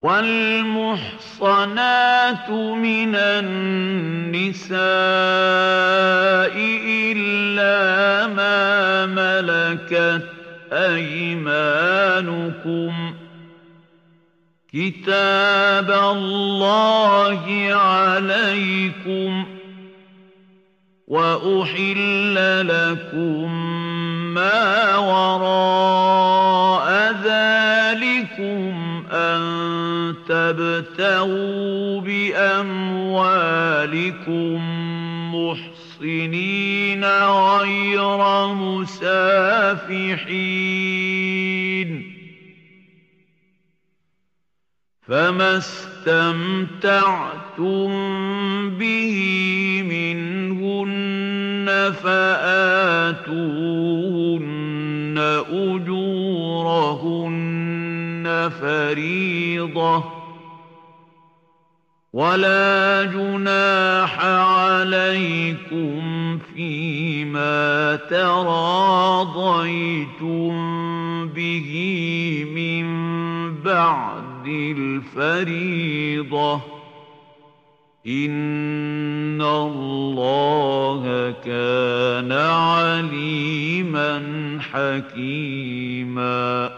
والمحصنات من النساء إلا ما ملكت أيمانكم كتاب الله عليكم وأحل لكم ما وراء ذلكم أن تبتغوا بأموالكم محصنين غير مسافحين فما استمتعتم به منهن فآتوهن أجورهن فريضة ولا جناح عليكم فيما تراضيتم به من بعد الفريضة إن الله كان عليما حكيما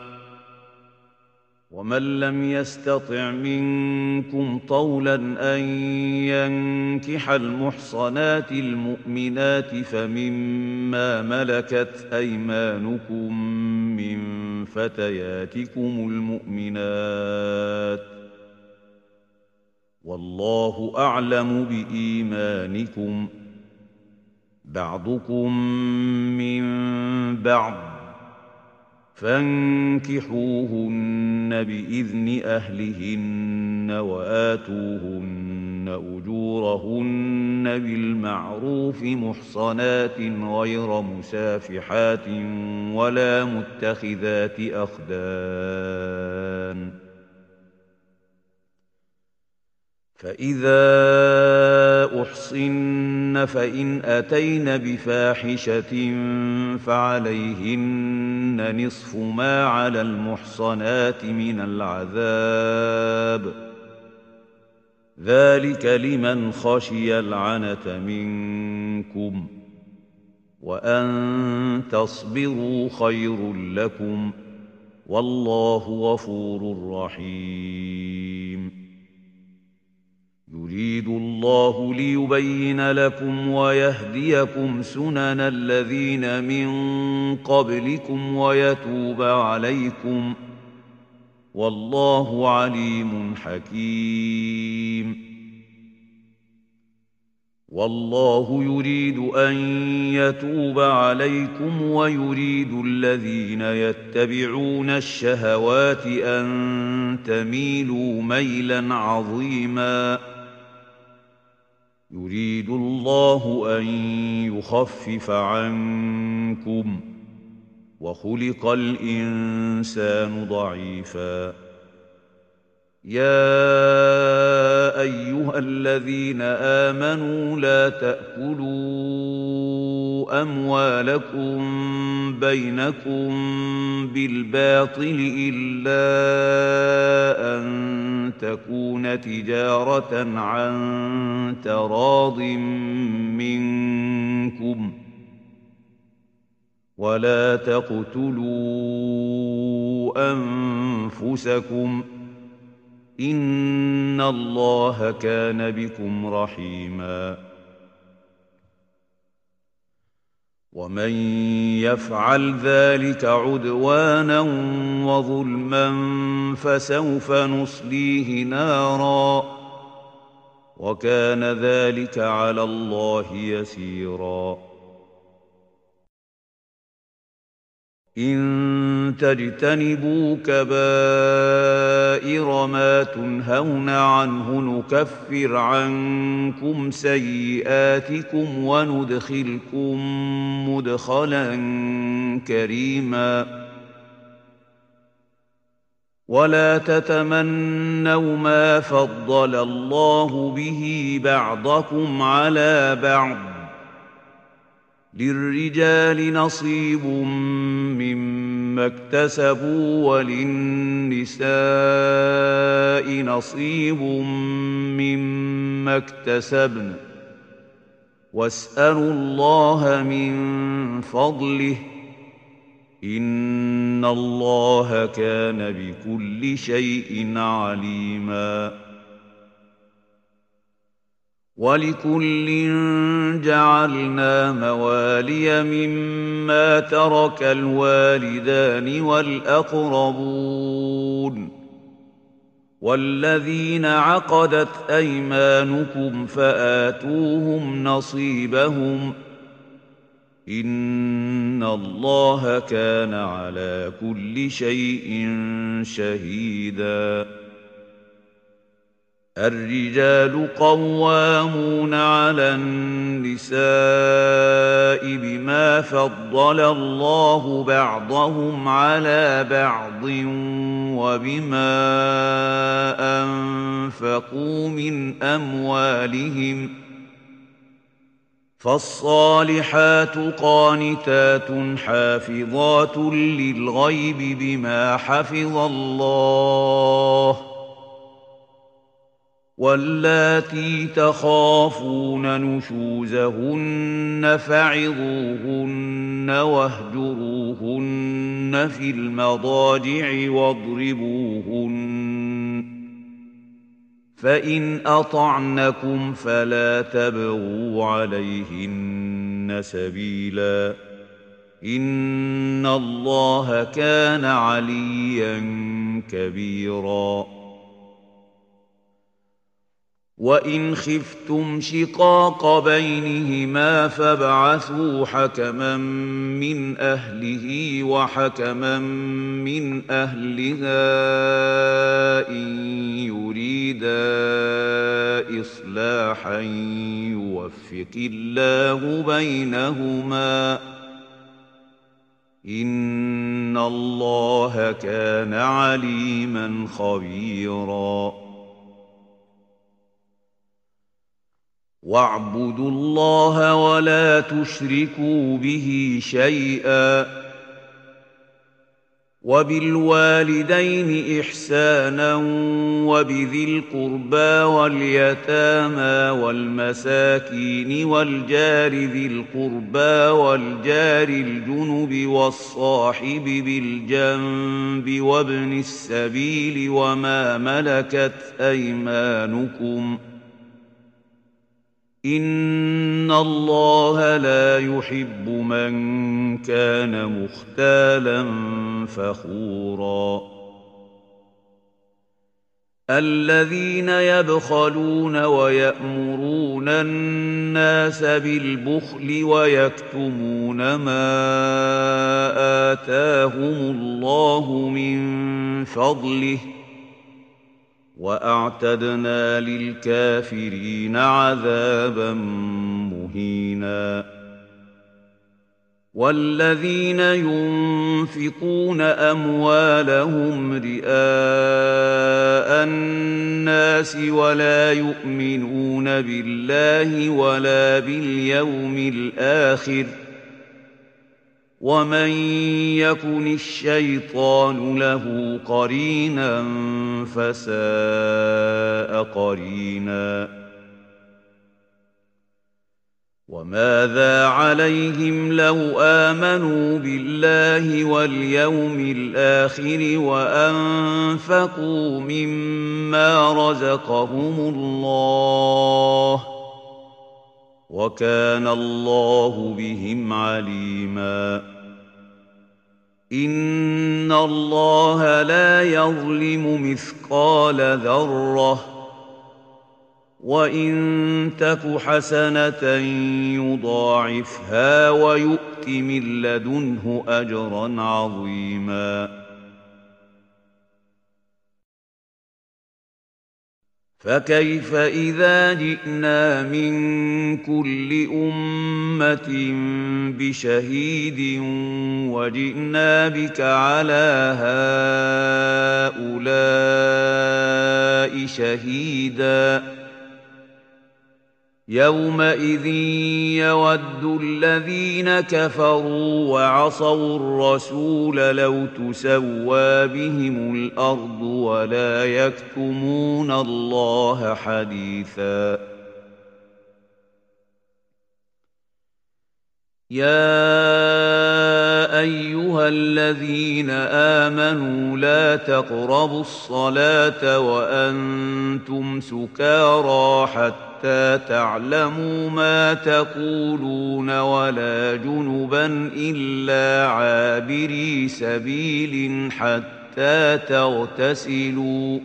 ومن لم يستطع منكم طولا أن ينكح المحصنات المؤمنات فمما ملكت أيمانكم من فتياتكم المؤمنات والله أعلم بإيمانكم بعضكم من بعض فانكحوهن بإذن أهلهن وآتوهن أجورهن بالمعروف محصنات غير مسافحات ولا متخذات أخدان فإذا أحصن فإن أتين بفاحشة فعليهن نصف ما على المحصنات من العذاب ذلك لمن خشي العنة منكم وأن تصبروا خير لكم والله غفور رحيم يريد الله ليبين لكم ويهديكم سنن الذين من قبلكم ويتوب عليكم والله عليم حكيم والله يريد أن يتوب عليكم ويريد الذين يتبعون الشهوات أن تميلوا ميلا عظيما يريد الله أن يخفف عنكم وخلق الإنسان ضعيفا يا أيها الذين آمنوا لا تأكلوا أموالكم بينكم بالباطل إلا أن تكون تجارة عن تراض منكم ولا تقتلوا أنفسكم إن الله كان بكم رحيما ومن يفعل ذلك عدوانا وظلما فسوف نصليه نارا وكان ذلك على الله يسيرا إن تجتنبوا كبائر ما تنهون عنه نكفر عنكم سيئاتكم وندخلكم مدخلا كريما ولا تتمنوا ما فضل الله به بعضكم على بعض للرجال نصيب مما مما اكتسبوا وللنساء نصيب مما اكتسبن واسألوا الله من فضله إن الله كان بكل شيء عليما ولكل جعلنا موالي مما ترك الوالدان والأقربون والذين عقدت أيمانكم فآتوهم نصيبهم إن الله كان على كل شيء شهيدا الرجال قوامون على النساء بما فضل الله بعضهم على بعض وبما أنفقوا من أموالهم فالصالحات قانتات حافظات للغيب بما حفظ الله واللاتي تخافون نشوزهن فعظوهن واهجروهن في المضاجع واضربوهن فإن أطعنكم فلا تبغوا عليهن سبيلا إن الله كان عليا كبيرا وإن خفتم شقاق بينهما فابعثوا حكما من أهله وحكما من أهلها إن يريدا إصلاحا يوفق الله بينهما إن الله كان عليما خبيرا واعبدوا الله ولا تشركوا به شيئا وبالوالدين إحسانا وبذي القربى واليتامى والمساكين والجار ذي القربى والجار الجنب والصاحب بالجنب وابن السبيل وما ملكت أيمانكم إن الله لا يحب من كان مختالا فخورا الذين يبخلون ويأمرون الناس بالبخل ويكتمون ما آتاهم الله من فضله وأعتدنا للكافرين عذابا مهينا والذين ينفقون أموالهم رئاء الناس ولا يؤمنون بالله ولا باليوم الآخر ومن يكن الشيطان له قرينا فساء قرينا وماذا عليهم لو آمنوا بالله واليوم الآخر وأنفقوا مما رزقهم الله وكان الله بهم عليما إن الله لا يظلم مثقال ذرة وإن تك حسنة يضاعفها ويؤت من لدنه أجرا عظيما فكيف إذا جئنا من كل أمة بشهيد وجئنا بك على هؤلاء شهيدا يومئذ يود الذين كفروا وعصوا الرسول لو تسوى بهم الأرض ولا يكتمون الله حديثا يا أيها الذين آمنوا لا تقربوا الصلاة وأنتم سكارى حتى تعلموا ما تقولون ولا جنبا إلا عابري سبيل حتى تغتسلوا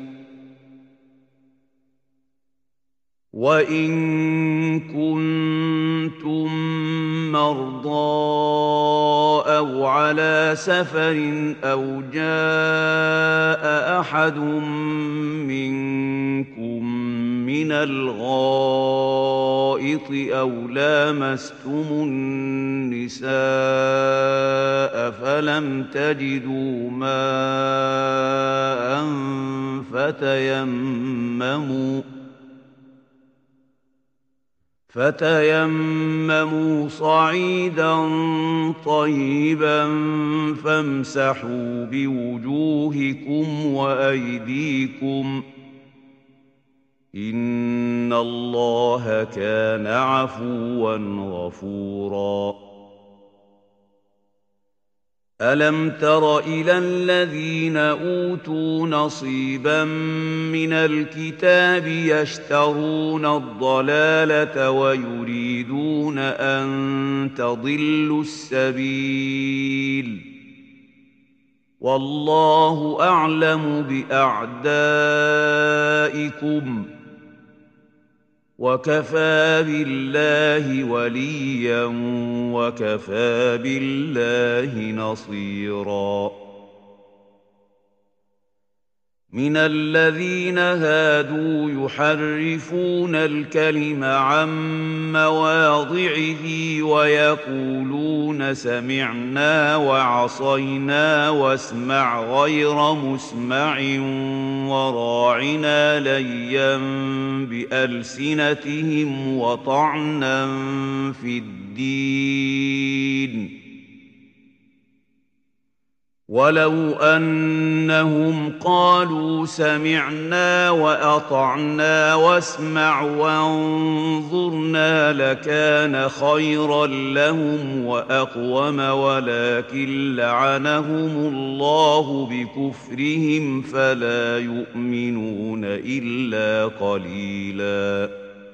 وإن كنتم مرضى أو على سفر أو جاء أحد منكم من الغائط أو لامستم النساء فلم تجدوا ماء فتيمموا صعيدا طيبا فامسحوا بوجوهكم وأيديكم إن الله كان عفوا غفورا ألم تر إلى الذين أوتوا نصيبا من الكتاب يشترون الضلالة ويريدون أن تضلوا السبيل والله أعلم بأعدائكم وكفى بالله وليا وكفى بالله نصيرا من الذين هادوا يحرفون الكلم عن مواضعه ويقولون سمعنا وعصينا واسمع غير مسمع وراعنا ليا بألسنتهم وطعنا في الدين ولو أنهم قالوا سمعنا وأطعنا واسمع وانظرنا لكان خيرا لهم وأقوم ولكن لعنهم الله بكفرهم فلا يؤمنون إلا قليلا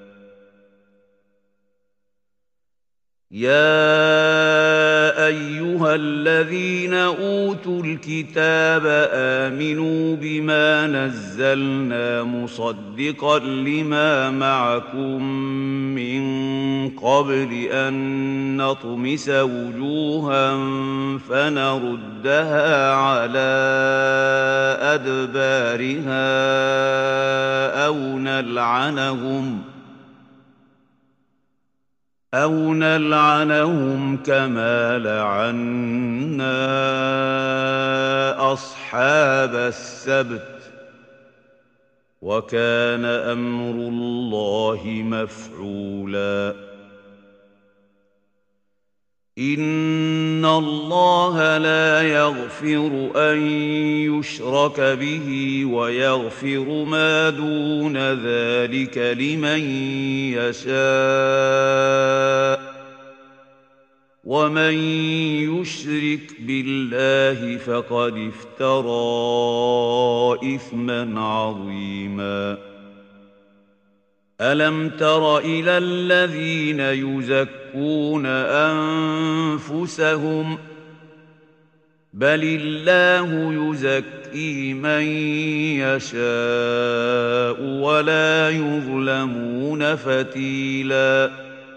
يا أيها الذين أوتوا الكتاب آمنوا بما نزلنا مصدقا لما معكم من قبل أن نطمس وجوها فنردها على أدبارها أو نلعنهم كما لعنا أصحاب السبت وكان أمر الله مفعولا إن الله لا يغفر أن يشرك به ويغفر ما دون ذلك لمن يشاء ومن يشرك بالله فقد افترى إثما عظيما ألم تر إلى الذين يزكون أنفسهم بل الله يزكي من يشاء ولا يظلمون فتيلا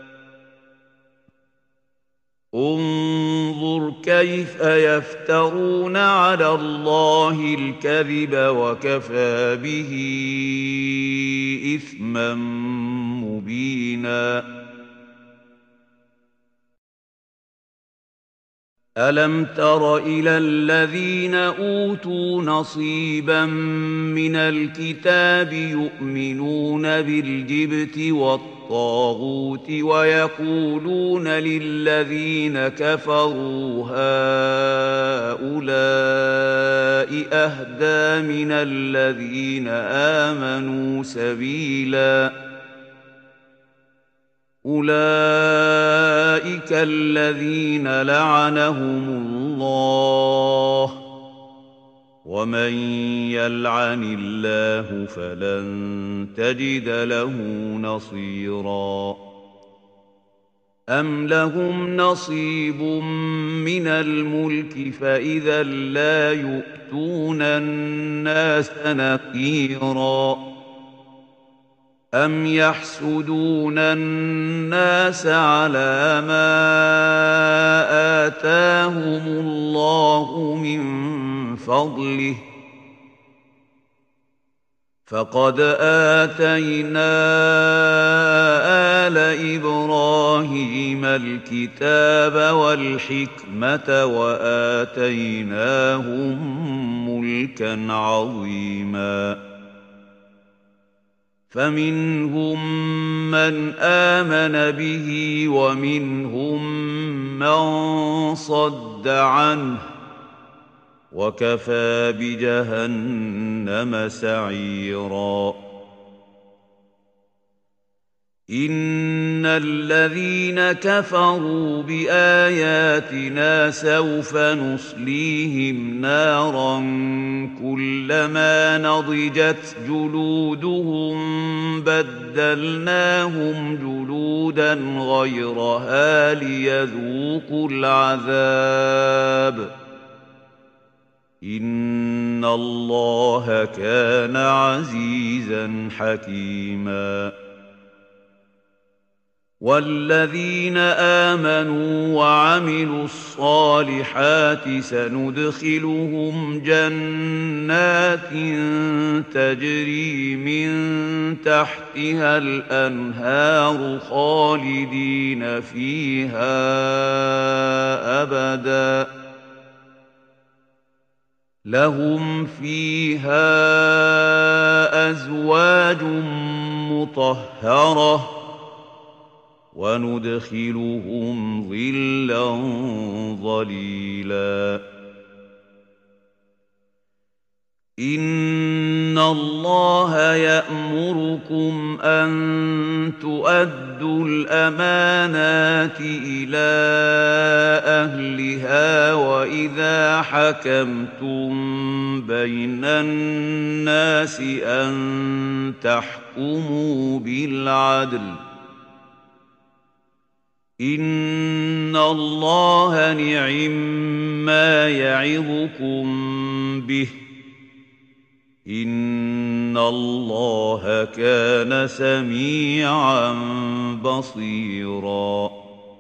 انظر كيف يفترون على الله الكذب وكفى به إثما مبينا ألم تر إلى الذين أوتوا نصيبا من الكتاب يؤمنون بالجبت والطاغوت والطاغوت ويقولون للذين كفروا هؤلاء أهدى من الذين آمنوا سبيلا أولئك الذين لعنهم الله ومن يلعن الله فلن تجد له نصيرا أم لهم نصيب من الملك فإذا لا يؤتون الناس نقيرا أم يحسدون الناس على ما آتاهم الله من فضله فقد آتينا آل إبراهيم الكتاب والحكمة وآتيناهم ملكا عظيما فمنهم من آمن به ومنهم من صد عنه وكفى بجهنم سعيرا إن الذين كفروا بآياتنا سوف نصليهم نارا كلما نضجت جلودهم بدلناهم جلودا غيرها ليذوقوا العذاب إن الله كان عزيزا حكيما والذين آمنوا وعملوا الصالحات سندخلهم جنات تجري من تحتها الأنهار خالدين فيها أبدا لهم فيها أزواج مطهرة وندخلهم ظلا ظليلا إن الله يأمركم أن تؤدوا الأمانات إلى أهلها وإذا حكمتم بين الناس أن تحكموا بالعدل إن الله نعم يعظكم به إن الله كان سميعا بصيرا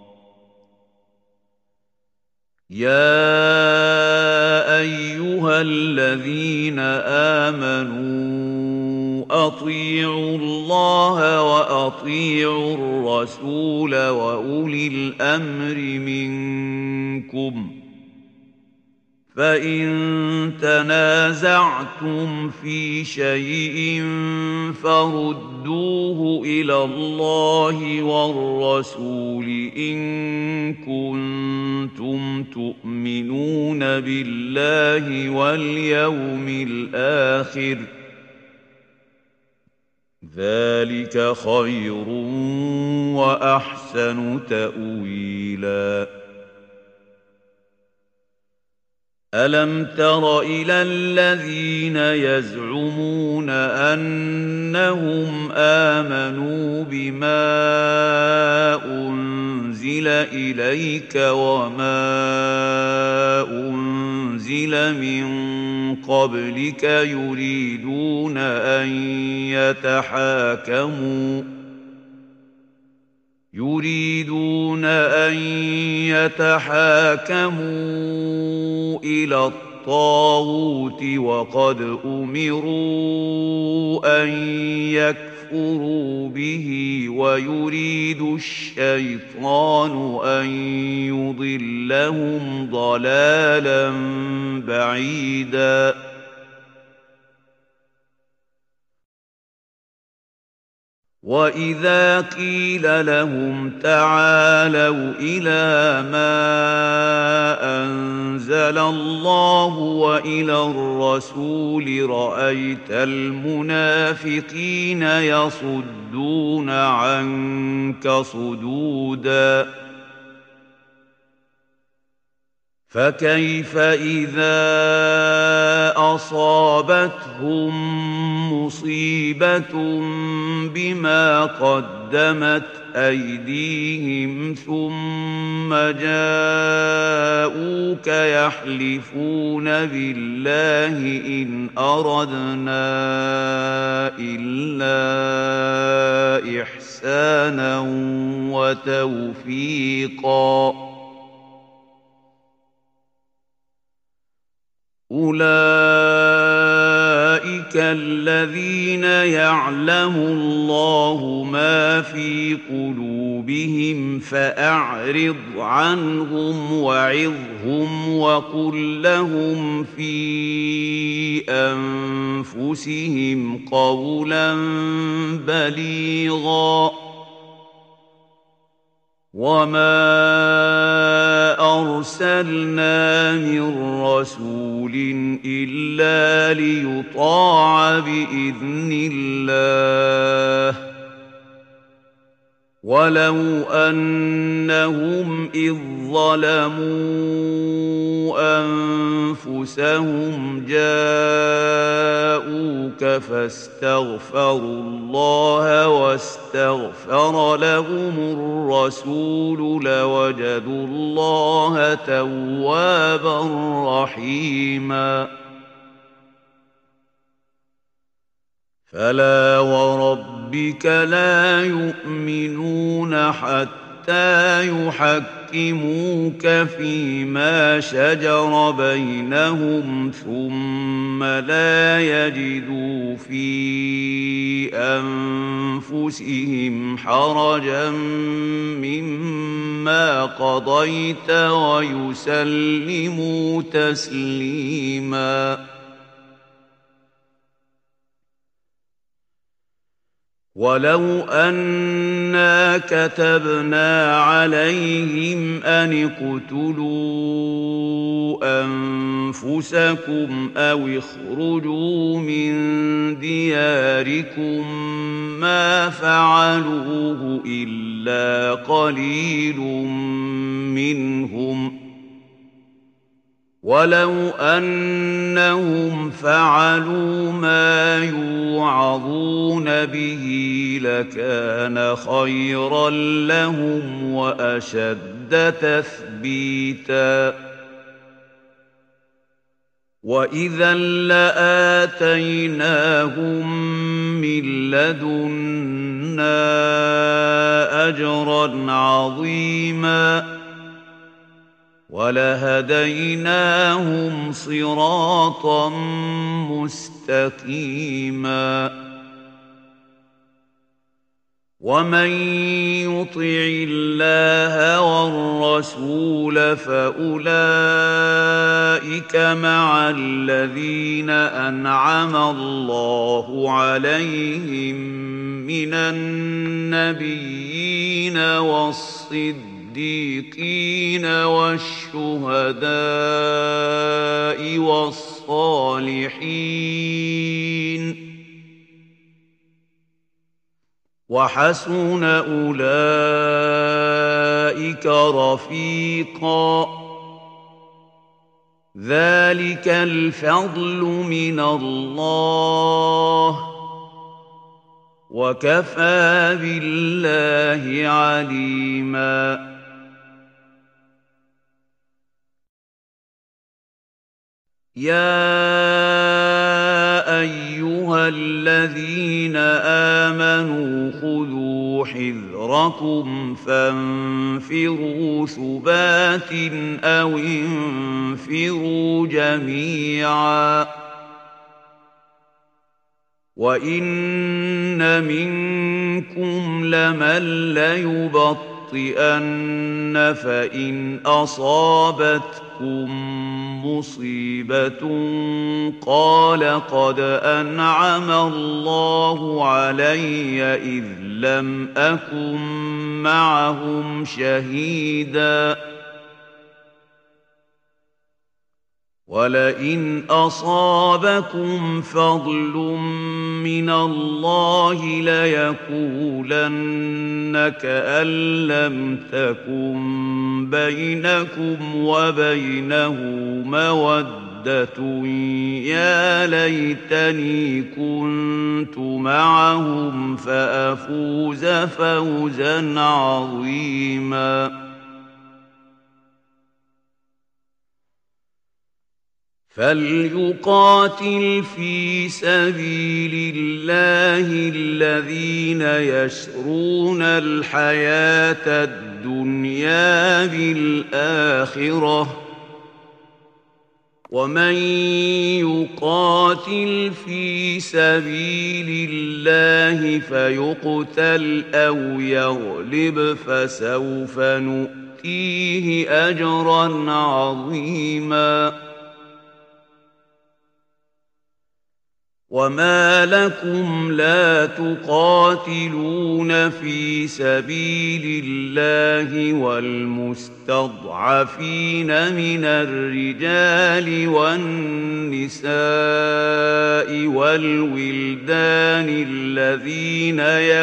يا أيها الذين آمنوا أطيعوا الله وأطيعوا الرسول وأولي الأمر منكم فإن تنازعتم في شيء فردوه إلى الله والرسول إن كنتم تؤمنون بالله واليوم الآخر ذلك خير وأحسن تأويلا ألم تر إلى الذين يزعمون أنهم آمنوا بما أنزل إليك وما أنزل من قبلك يريدون أن يتحاكموا إلى الطاغوت وقد أمروا أن يكفروا به ويريد الشيطان أن يضلهم ضلالا بعيدا وَإِذَا قِيلَ لَهُمْ تَعَالَوْا إِلَىٰ مَا أَنزَلَ اللَّهُ وَإِلَى الرَّسُولِ رَأَيْتَ الْمُنَافِقِينَ يَصُدُّونَ عَنكَ صُدُودًا فَكَيْفَ إِذَا أَصَابَتْهُم مُّصِيبَةٌ بِمَا قَدَّمَتْ أَيْدِيهِمْ ثُمَّ جَاءُوكَ يَحْلِفُونَ بِاللَّهِ إِنْ أَرَدْنَا إِلَّا إِحْسَانًا وَتَوْفِيقًا أُولَئِكَ الَّذِينَ يَعْلَمُ اللَّهُ مَا فِي قُلُوبِهِمْ فَأَعْرِضْ عَنْهُمْ وَعِظْهُمْ وَقُل لَّهُمْ فِي أَنفُسِهِمْ قَوْلًا بَلِيغًا وَمَا أَرْسَلْنَا مِن رَّسُولٍ إِلَّا لِيُطَاعَ بِإِذْنِ اللَّهِ وَلَوْ أَنَّهُمْ إِذ ظَّلَمُوا أَنفُسَهُمْ جَاءُوكَ فَاسْتَغْفَرُوا اللَّهَ وَاسْتَغْفَرَ لَهُمُ الرَّسُولُ لَوَجَدُوا اللَّهَ تَوَّابًا رَّحِيمًا فَلَا وَرَبِّكَ لَا يُؤْمِنُونَ حَتَّىٰ يُحَكِّمُوكَ فِيمَا شَجَرَ بَيْنَهُمْ ثُمَّ لَا يَجِدُوا فِي أَنفُسِهِمْ حَرَجًا مِّمَّا قَضَيْتَ وَيُسَلِّمُوا تَسْلِيمًا وَلَوْ أَنَّا كَتَبْنَا عَلَيْهِمْ أَنِ اقْتُلُوا أَنفُسَكُمْ أَوِ اخْرُجُوا مِن دِيَارِكُم مَّا فَعَلُوهُ إِلَّا قَلِيلٌ مِّنْهُمْ ۖ وَلَوْ أَنَّهُمْ فَعَلُوا مَا يُوعَظُونَ بِهِ لَكَانَ خَيْرًا لَّهُمْ وَأَشَدَّ تَثْبِيتًا وَإِذًا لَّآتَيْنَاهُم مِّن لَّدُنَّا أَجْرًا عَظِيمًا وَلَهَدَيْنَاهُمْ صِرَاطًا مُّسْتَقِيمًا وَمَن يُطِعِ اللَّهَ وَالرَّسُولَ فَأُولَٰئِكَ مَعَ الَّذِينَ أَنْعَمَ اللَّهُ عَلَيْهِم مِّنَ النَّبِيِّينَ وَالصِّدِّيقِينَ وَالشُّهَدَاءِ وَالصَّالِحِينَ وَحَسُنَ أُولَٰئِكَ رَفِيقًا ذَلِكَ الْفَضْلُ مِنَ اللَّهِ وَكَفَىٰ بِاللَّهِ عَلِيمًا يَا أَيُّهَا الَّذِينَ آمَنُوا خُذُوا حِذْرَكُمْ فَانفِرُوا ثُبَاتٍ أَوِ انفِرُوا جَمِيعًا وَإِنَّ مِنكُمْ لَمَن لَّيُبَطِّئَنَّ لتخطئن فإن أصابتكم مصيبة قال قد أنعم الله علي إذ لم أكن معهم شهيدا ولئن أصابكم فضل من الله ليقولن كأن لم تكن بينكم وبينه مودة يا ليتني كنت معهم فأفوز فوزا عظيما فليقاتل في سبيل الله الذين يشرون الحياة الدنيا بالآخرة ومن يقاتل في سبيل الله فيقتل أو يغلب فسوف نؤتيه أجرا عظيما وما لكم لا تقاتلون في سبيل الله والمستضعفين من الرجال والنساء والولدان الذين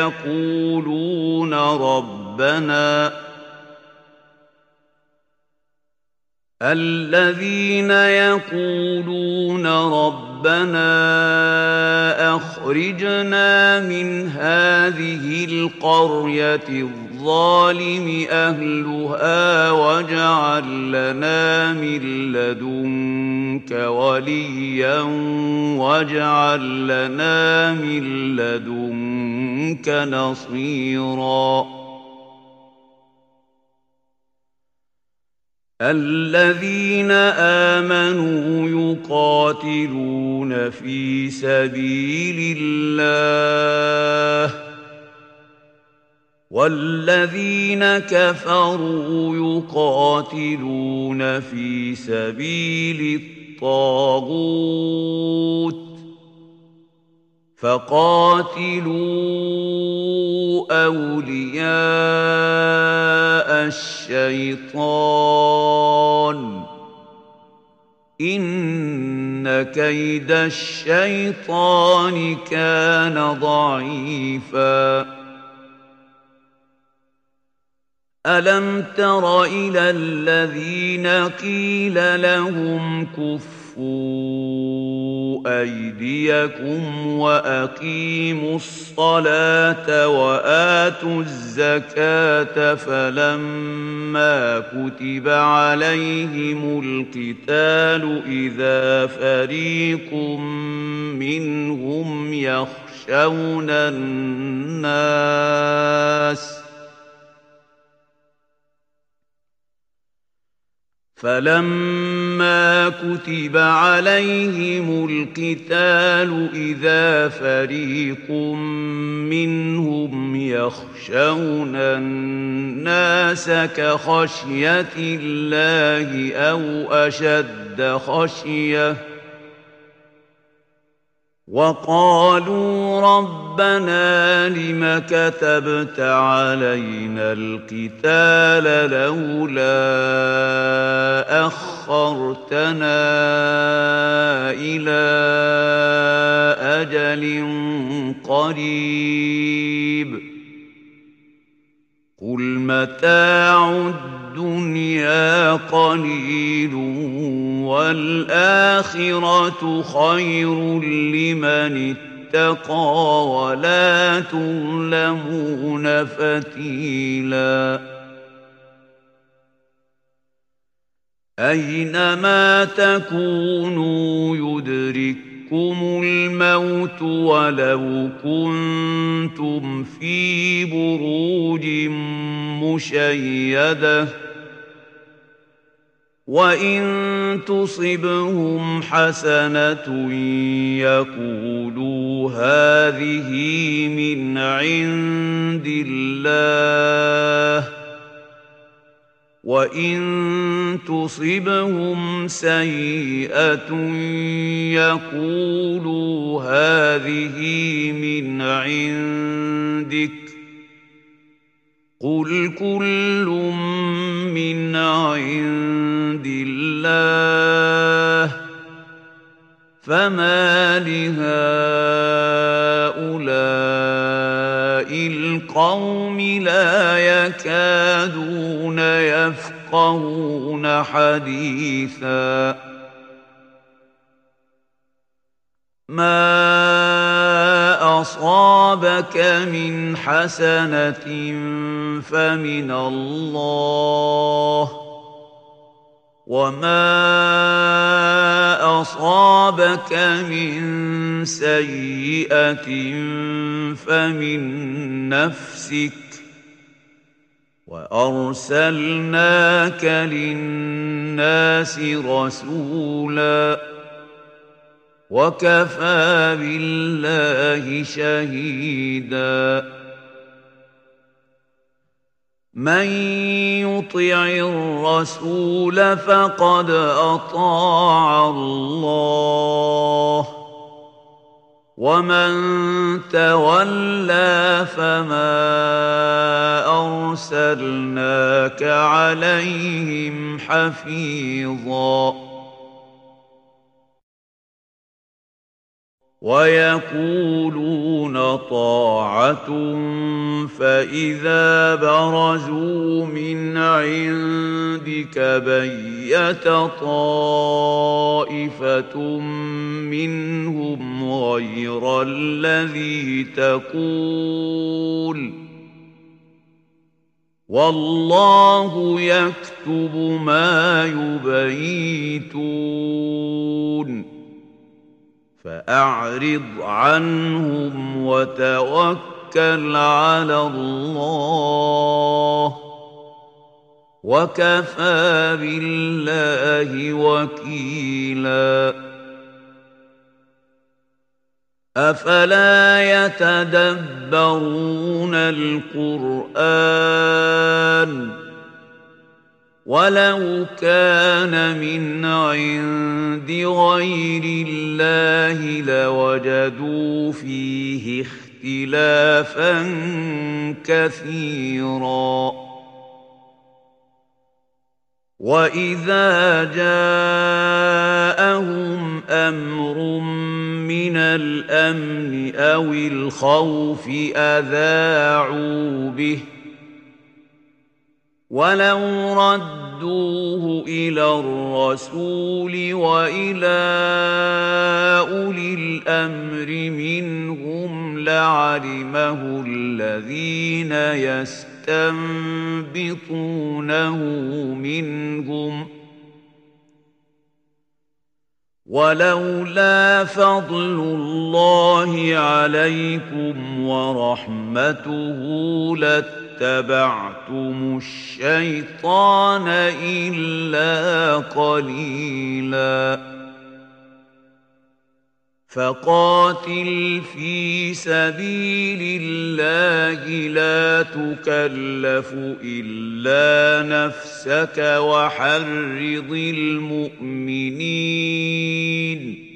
يقولون ربنا أخرجنا من هذه القرية الظالم أهلها واجعل لنا من لدنك وليا واجعل لنا من لدنك نصيرا الذين آمنوا يقاتلون في سبيل الله والذين كفروا يقاتلون في سبيل الطاغوت فقاتلوا أولياء الشيطان إن كيد الشيطان كان ضعيفا ألم تر إلى الذين قيل لهم كفوا أيديكم وأقيموا الصلاة وآتوا الزكاة فلما كتب عليهم القتال إذا فريق منهم يخشون الناس فلما كتب عليهم القتال إذا فريق منهم يخشون الناس كخشية الله أو أشد خشية وقالوا ربنا لم كتبت علينا القتال لولا أخرتنا إلى أجل قريب قل متاع الدنيا قليل والآخرة خير لمن اتقى ولا تظلمون فتيلا أينما تكونوا يدرككم الموت ولو كنتم في بروج مشيدة وإن تصبهم حسنة يقولوا هذه من عند الله وإن تصبهم سيئة يقولوا هذه من عندك قل كل من عند الله فما لهؤلاء القوم لا يكادون يفقهون حديثا ما أصابك من حسنة فمن الله وما أصابك من سيئة فمن نفسك وأرسلناك للناس رسولا وكفى بالله شهيدا من يطع الرسول فقد أطاع الله ومن تولى فما أرسلناك عليهم حفيظا ويقولون طاعة فإذا برزوا من عندك بيت طائفة منهم غير الذي تقول والله يكتب ما يبيتون فأعرض عنهم وتوكل على الله وكفى بالله وكيلا أفلا يتدبرون القرآن ولو كان من عند غير الله لوجدوا فيه اختلافا كثيرا وإذا جاءهم أمر من الأمن أو الخوف أذاعوا به ولو ردوه إلى الرسول وإلى أولي الأمر منهم لعلمه الذين يستنبطونه منهم ولولا فضل الله عليكم ورحمته لاتبعتم الشيطان إلا قليلا فقاتل في سبيل الله لا تكلف إلا نفسك وحرض المؤمنين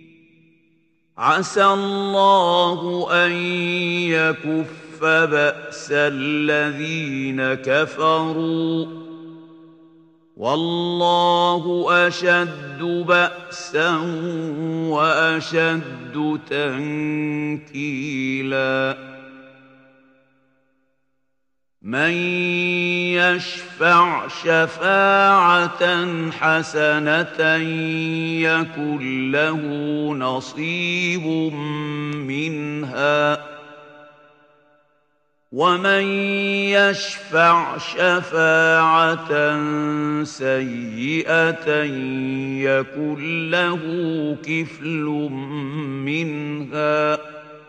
عسى الله أن يكف بأس الذين كفروا والله أشد بأسا وأشد تنكيلا من يشفع شفاعة حسنة يكن له نصيب منها ومن يشفع شفاعة سيئة يكن له كفل منها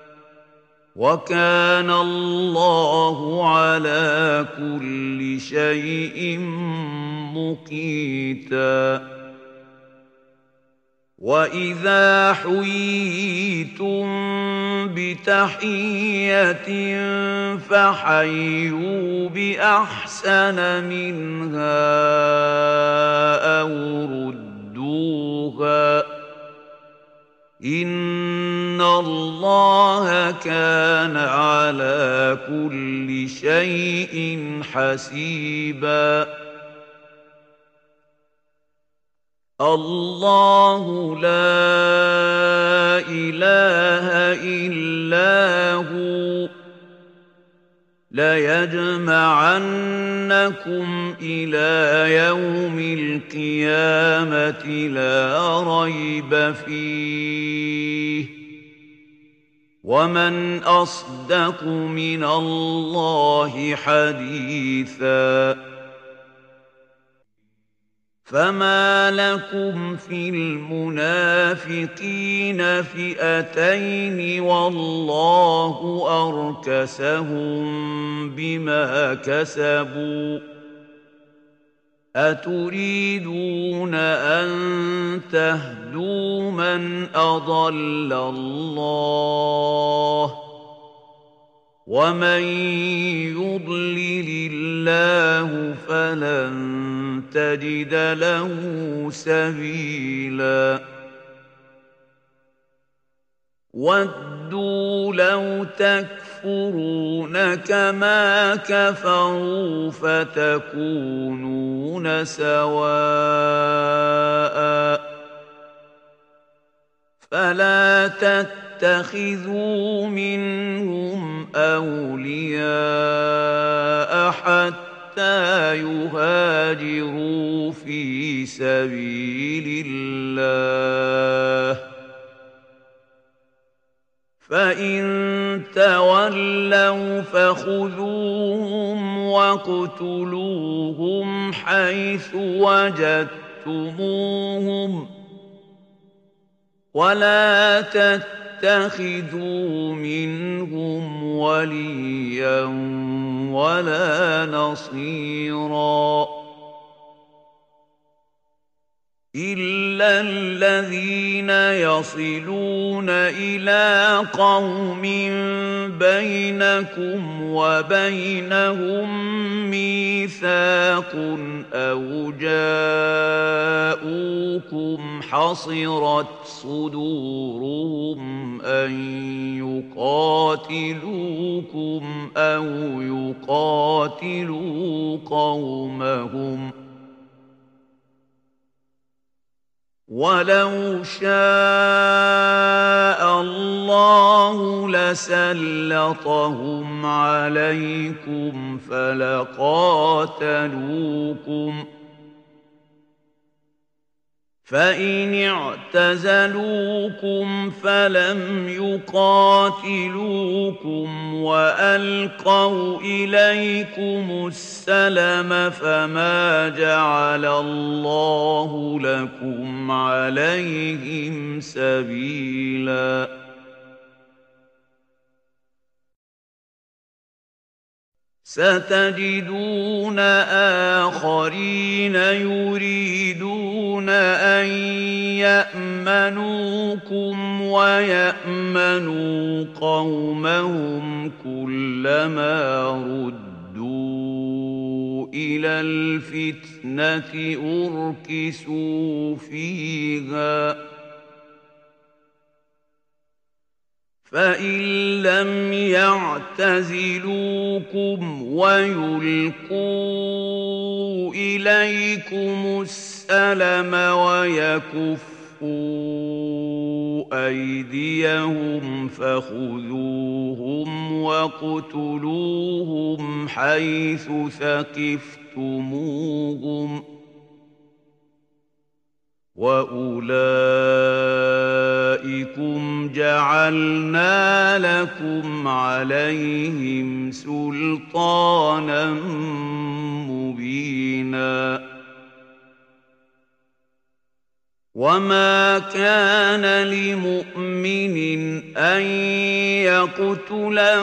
وكان الله على كل شيء مقيتا وَإِذَا حُيِّيتُم بِتَحِيَّةٍ فَحَيُّوا بِأَحْسَنَ مِنْهَا أَوْ رُدُّوهَا ۗ إِنَّ اللَّهَ كَانَ عَلَىٰ كُلِّ شَيْءٍ حَسِيبًا. الله لا إله إلا هو ليجمعنكم إلى يوم القيامة لا ريب فيه ومن أصدق من الله حديثا. فما لكم في المنافقين فئتين والله أركسهم بما كسبوا أتريدون أن تهدوا من أضل الله ومن يضلل الله فلن تجد له سبيلا. ودوا لو تكفرون كما كفروا فتكونون سواء فلا تتخذوا منهم أولياء حتى يهاجروا في سبيل الله فإن تولوا فخذوهم واقتلوهم حيث وجدتموهم ولا تتخذوا منهم وليا ولا نصيرا إلا الذين يصلون إلى قوم بينكم وبينهم ميثاق أو جاءوكم حصرت صدورهم أن يقاتلوكم أو يقاتلوا قومهم ولو شاء الله لسلطهم عليكم فلقاتلوكم فإن اعتزلوكم فلم يقاتلوكم وألقوا إليكم السلم فما جعل الله لكم عليهم سبيلا. ستجدون آخرين يريدون أن يأمنوكم ويأمنوا قومهم كلما ردوا إلى الفتنة أركسوا فيها فإن لم يعتزلوكم ويلقوا إليكم السلم ويكفوا أيديهم فخذوهم واقتلوهم حيث ثقفتموهم وأولئكم جعلنا لكم عليهم سلطانا مبينا. وما كان لمؤمن أن يقتل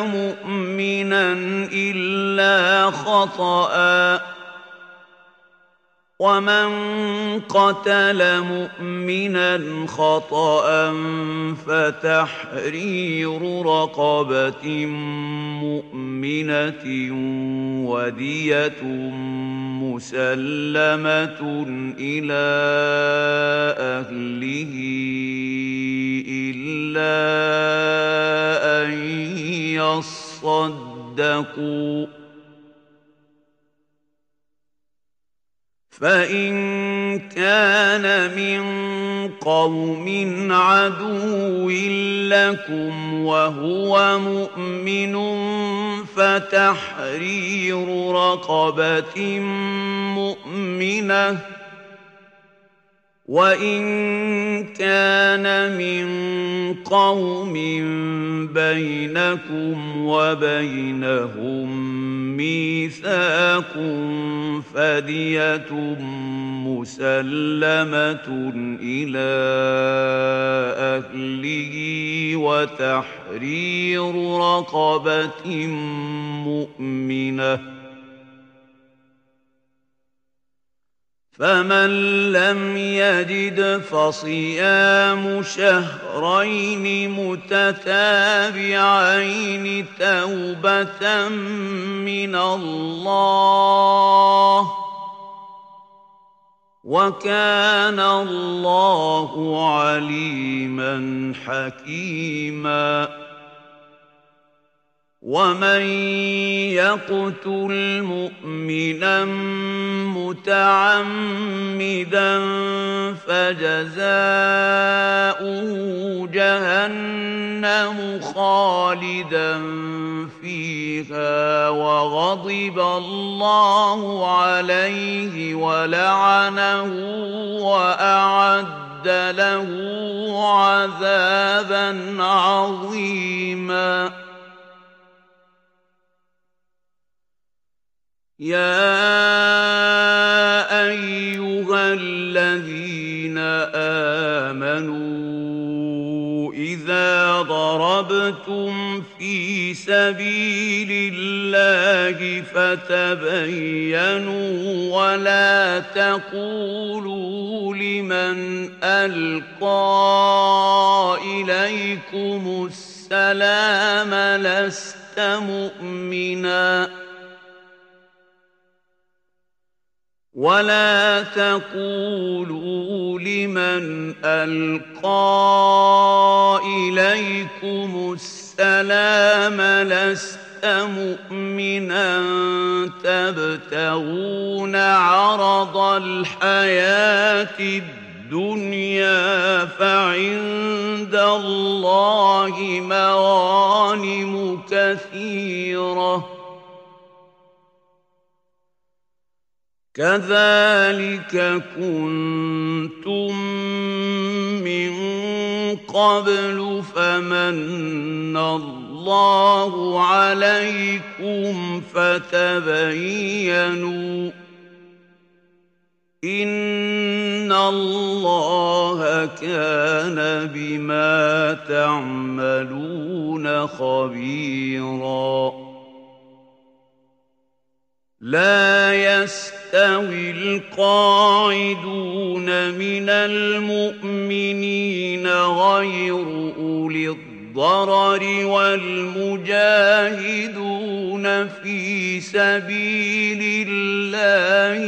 مؤمنا إلا خطأ ومن قتل مؤمنا خطأ فتحرير رقبة مؤمنة ودية مسلمة إلى أهله إلا أن يصدقوا فإن كان من قوم عدو لكم وهو مؤمن فتحرير رقبة مؤمنة وإن كان من قوم بينكم وبينهم ميثاق فدية مسلمة إلى أهله وتحرير رقبة مؤمنة فمن لم يجد فصيام شهرين متتابعين توبة من الله وكان الله عليما حكيما ومن يقتل مؤمنا متعمدا فجزاؤه جهنم خالدا فيها وغضب الله عليه ولعنه وأعد له عذابا عظيما يا أيها الذين آمنوا إذا ضربتم في سبيل الله فتبينوا ولا تقولوا لمن ألقى إليكم السلام لست مؤمنا ولا تقولوا لمن ألقى إليكم السلام لست مؤمنا تبتغون عرض الحياة الدنيا فعند الله مغانم كثيرة كذلك كنتم من قبل فمن الله عليكم فتبينوا إن الله كان بما تعملون خبيرا لا يستوي القاعدون من المؤمنين غير أولي الضرر والمجاهدون في سبيل الله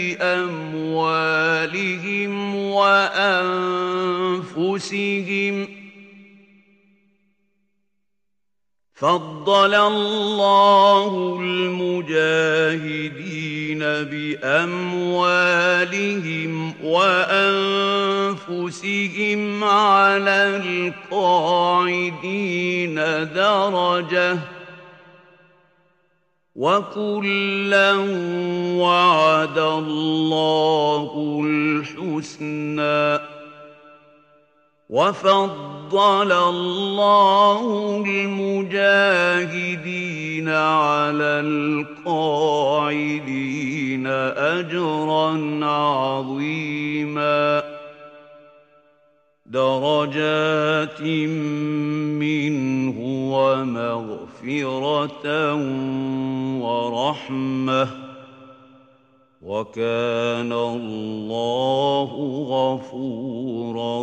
بأموالهم وأنفسهم فضل الله المجاهدين بأموالهم وأنفسهم على القاعدين درجة وكلا وعد الله الحسنى وفضل الله المجاهدين على القاعدين أجرا عظيما درجات منه ومغفرة ورحمة وكان الله غفورا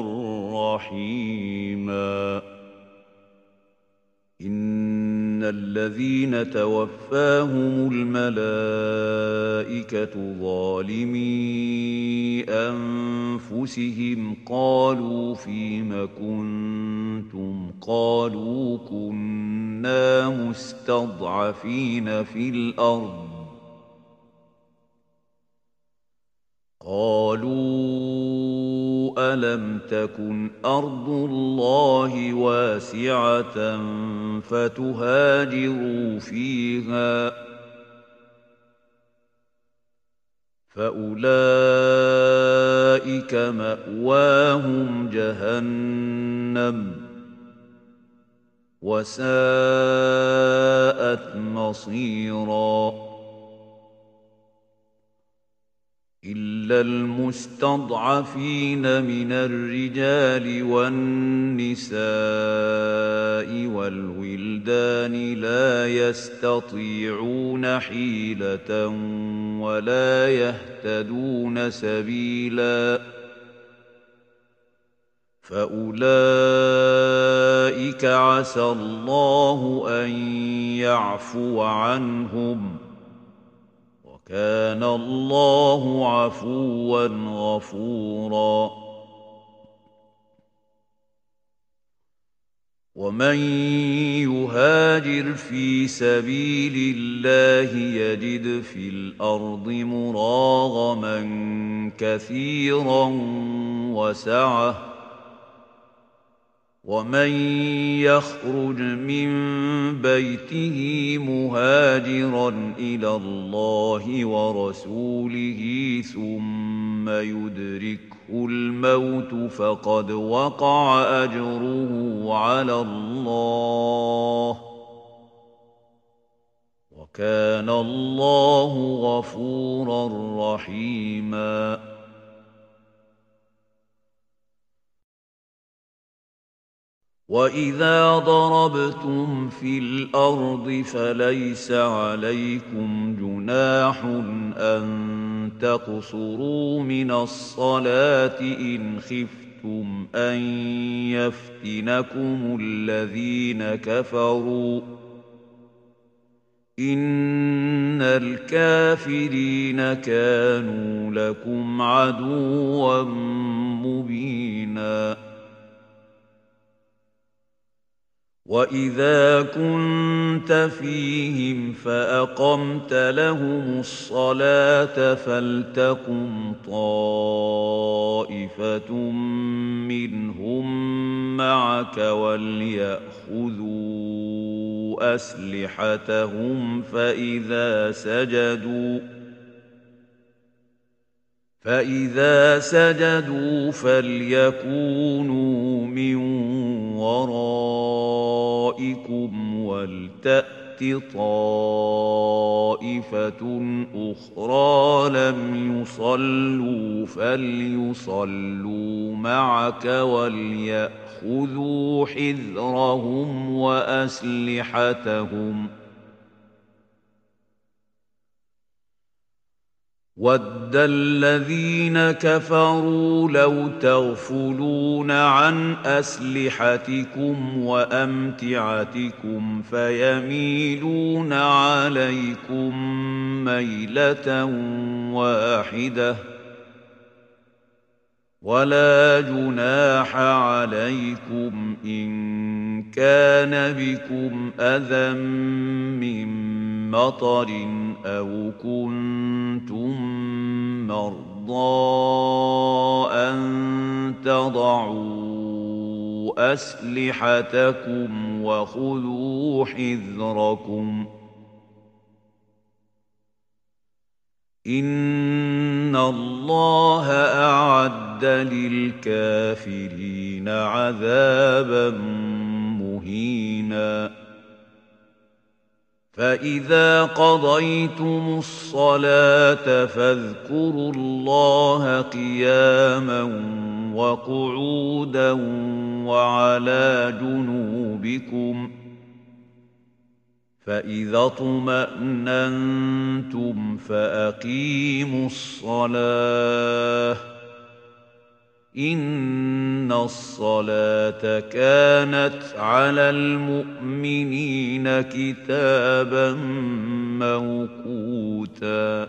رحيما إن الذين توفاهم الملائكة ظالمي أنفسهم قالوا فيم كنتم قالوا كنا مستضعفين في الأرض قالوا ألم تكن أرض الله واسعة فتهاجروا فيها فأولئك مأواهم جهنم وساءت مصيراً إلا المستضعفين من الرجال والنساء والولدان لا يستطيعون حيلة ولا يهتدون سبيلا فأولئك عسى الله أن يعفو عنهم وكان الله عفوا غفورا ومن يهاجر في سبيل الله يجد في الأرض مراغما كثيرا وسعة ومن يخرج من بيته مهاجرا إلى الله ورسوله ثم يدركه الموت فقد وقع أجره على الله وكان الله غفورا رحيما وَإِذَا ضَرَبْتُمْ فِي الْأَرْضِ فَلَيْسَ عَلَيْكُمْ جُنَاحٌ أَن تَقْصُرُوا مِنَ الصَّلَاةِ إِنْ خِفْتُمْ أَن يَفْتِنَكُمُ الَّذِينَ كَفَرُوا إِنَّ الْكَافِرِينَ كَانُوا لَكُمْ عَدُوًّا مُبِينًا وَإِذَا كُنتَ فِيهِمْ فَأَقَمْتَ لَهُمُ الصَّلَاةَ فَلْتَقُمْ طَائِفَةٌ مِّنْهُم مَّعَكَ وَلْيَأْخُذُوا أَسْلِحَتَهُمْ فَإِذَا سَجَدُوا فَلْيَكُونُوا مِنْ وَرَائِكُمْ وَلْتَأْتِ طَائِفَةٌ أُخْرَىٰ لَمْ يُصَلُّوا فَلْيُصَلُّوا مَعَكَ وَلْيَأْخُذُوا حِذْرَهُمْ وَأَسْلِحَتَهُمْ وَدَّ الَّذِينَ كَفَرُوا لَوْ تَغْفُلُونَ عَنْ أَسْلِحَتِكُمْ وَأَمْتِعَتِكُمْ فَيَمِيلُونَ عَلَيْكُمْ مَيْلَةً وَاحِدَةً وَلَا جُنَاحَ عَلَيْكُمْ إِن كَانَ بِكُمْ أَذًى مِّن مَّطَرٍ أَوْ كُنتُم مَّرْضَىٰ أَن تَضَعُوا أَسْلِحَتَكُمْ وَخُذُوا حِذْرَكُمْ إِنَّ اللَّهَ أَعَدَّ لِلْكَافِرِينَ عَذَابًا مُّهِينًا فَإِذَا قَضَيْتُمُ الصَّلَاةَ فاذكروا اللَّهَ قِيَامًا وَقُعُودًا وَعَلَى جُنُوبِكُمْ فإذا اطمأننتم فأقيموا الصلاة إن الصلاة كانت على المؤمنين كتابا موقوتا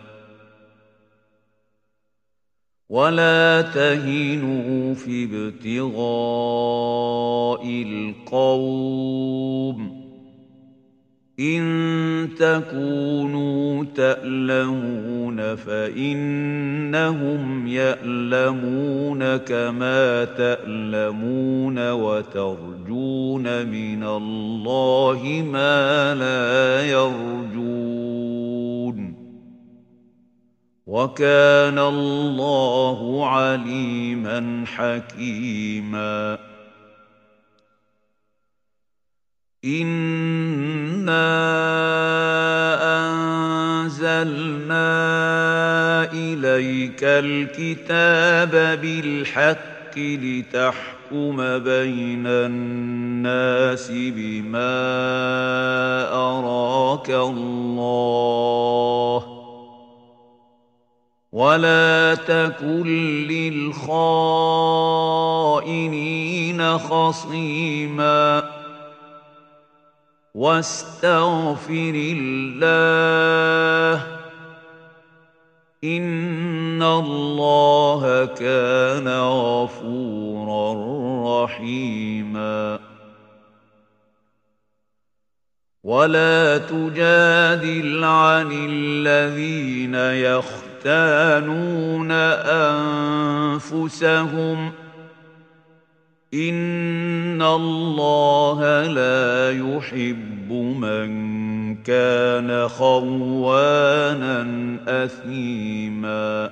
ولا تهنوا في ابتغاء القوم إن تكونوا تألمون فإنهم يألمون كما تألمون وترجون من الله ما لا يرجون وكان الله عليما حكيما إنا أنزلنا إليك الكتاب بالحق لتحكم بين الناس بما أراك الله ولا تكن للخائنين خصيما واستغفر الله إن الله كان غفورا رحيما ولا تجادل عن الذين يختانون أنفسهم إن الله لا يحب من كان خوانا أثيما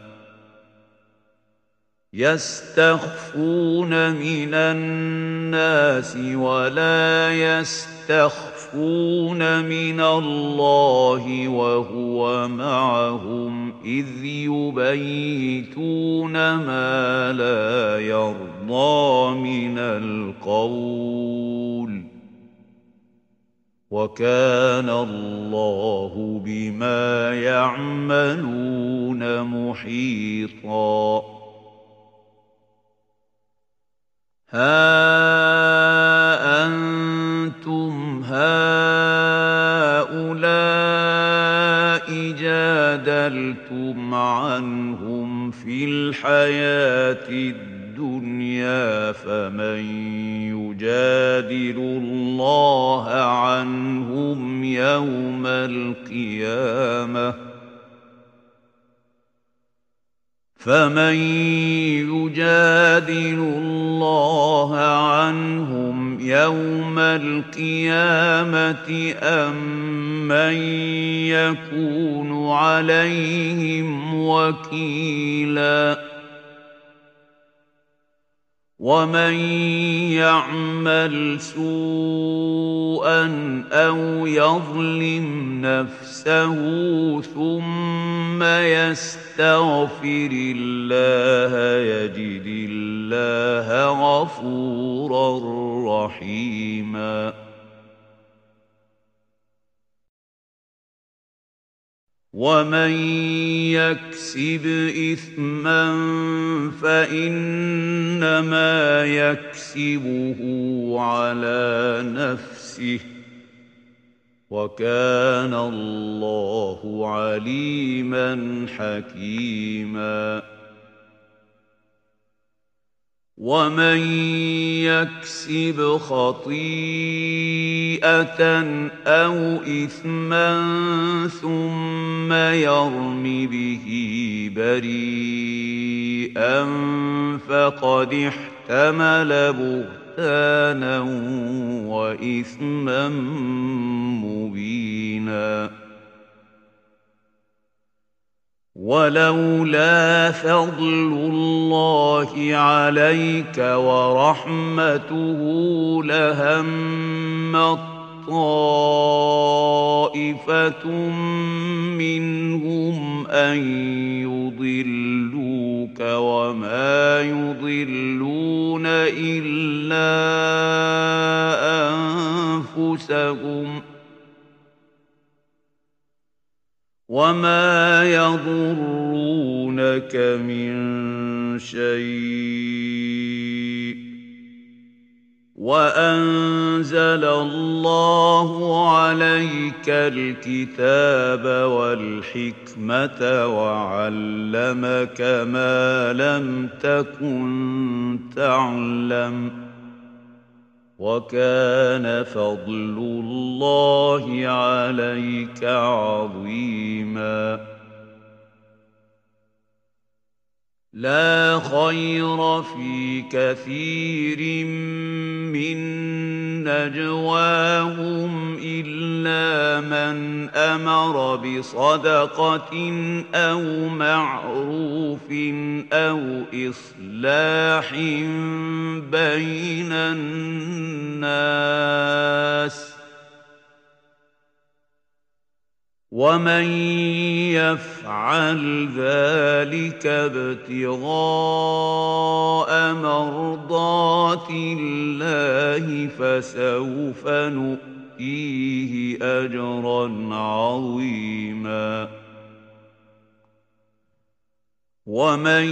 يستخفون من الناس ولا يستخفون من الله وهو معهم إذ يبيتون ما لا يرضى من القول وكان الله بما يعملون محيطا ها أنتم هؤلاء جادلتم عنهم في الحياة الدنيا فمن يجادل الله عنهم يوم القيامة فمن يجادل الله عنهم يوم القيامة أم من يكون عليهم وكيلا ومن يعمل سوءا أو يظلم نفسه ثم يستغفر الله يجد الله غفورا رحيما ومن يكسب إثما فإنما يكسبه على نفسه وكان الله عليما حكيما ومن يكسب خطيئة أو إثما ثم يرم به بريئا فقد احتمل بهتانا وإثما مبينا ولولا فضل الله عليك ورحمته لهمت طائفة منهم أن يضلوك وما يضلون إلا أنفسهم وما يضرونك من شيء وأنزل الله عليك الكتاب والحكمة وعلمك ما لم تكن تعلم وكان فضل الله عليك عظيما لا خير في كثير من نجواهم إلا من أمر بصدقة أو معروف أو إصلاح بين الناس ومن يفعل ذلك ابتغاء مرضات الله فسوف نؤتيه أجرا عظيما ومن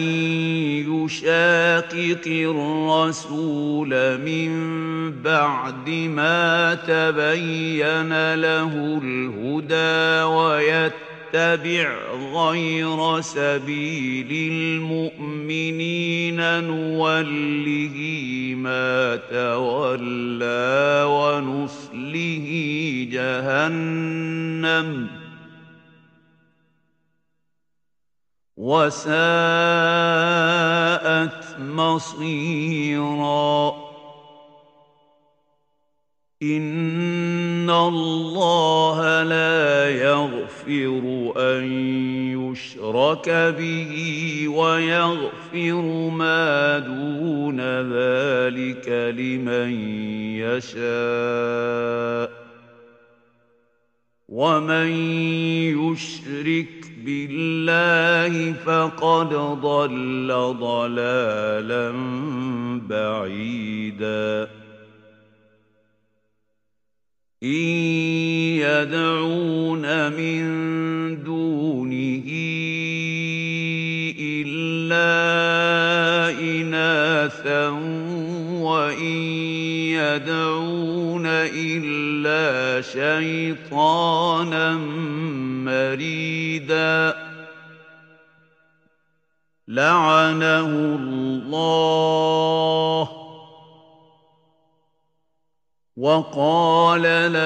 يشاقق الرسول من بعد ما تبين له الهدى ويتبع غير سبيل المؤمنين نوله ما تولى ونصله جهنم وساءت مصيرا إن الله لا يغفر أن يشرك به ويغفر ما دون ذلك لمن يشاء ومن يشرك بالله فقد ضل ضلالا بعيدا إن يدعون من دونه إلا إناثا وإن يدعون إلا شيطانا مريدا لعنه الله وقال